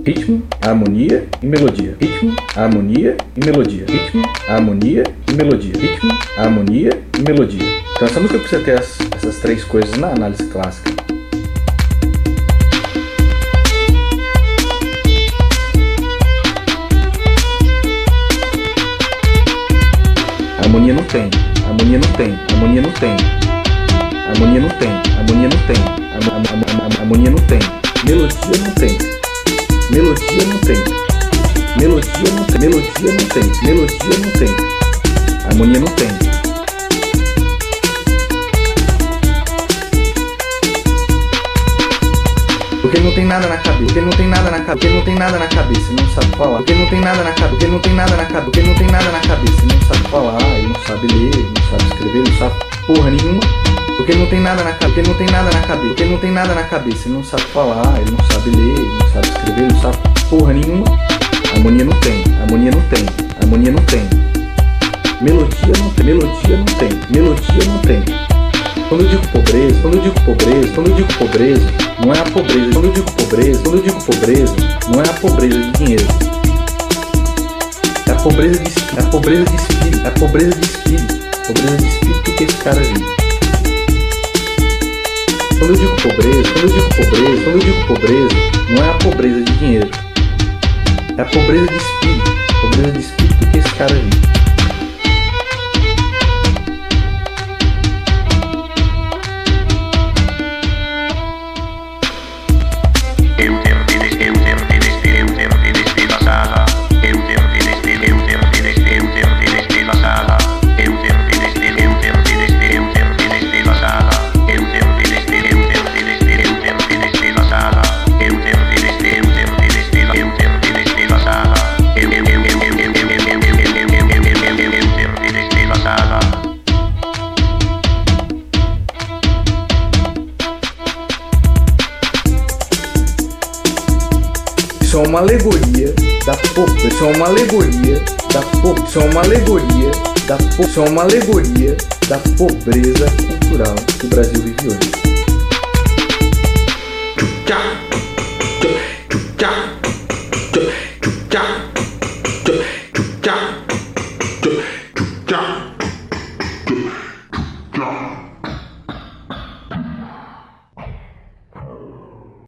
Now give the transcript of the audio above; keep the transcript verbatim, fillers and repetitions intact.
ritmo, harmonia e melodia. Ritmo, harmonia e melodia. Ritmo, harmonia e melodia. Ritmo, harmonia e melodia. Então essa música precisa ter as, essas três coisas na análise clássica. Harmonia não tem, harmonia não tem, harmonia não tem, harmonia não tem, harmonia não tem, harmonia não tem, melodia não tem, melodia não tem, melodia não tem, melodia não tem, melodia não tem, harmonia não tem. Porque não tem nada na cabeça, porque não tem nada na cabeça, porque não tem nada na cabeça, não sabe falar. Porque não tem nada na cabeça, porque não tem nada na cabeça, porque não tem nada na cabeça, não sabe falar, ele não sabe ler, ele não sabe escrever, ele não sabe porra nenhuma. Porque não tem nada na cabeça, porque não tem nada na cabeça, porque não tem nada na cabeça, ele não sabe falar, ele não sabe ler, ele não sabe escrever, ele não sabe porra nenhuma. Harmonia não tem, harmonia não tem, harmonia não tem. Melodia não tem, melodia não tem, melodia não tem. Quando eu digo pobreza, quando eu digo pobreza, quando eu digo pobreza, não é a pobreza. Quando eu digo pobreza, quando eu digo pobreza, não é a pobreza de dinheiro. É a pobreza de, é a pobreza de espírito, é a pobreza de espírito, pobreza de espírito que esse cara vive. Quando eu digo pobreza, quando eu digo pobreza, quando eu digo pobreza, não é a pobreza de dinheiro. É a pobreza de espírito, pobreza de espírito que esse cara vive. Isso é uma alegoria da pobreza. Isso é uma alegoria da pobreza. Isso é uma alegoria da pobreza. Isso é uma alegoria da pobreza cultural que o Brasil vive hoje.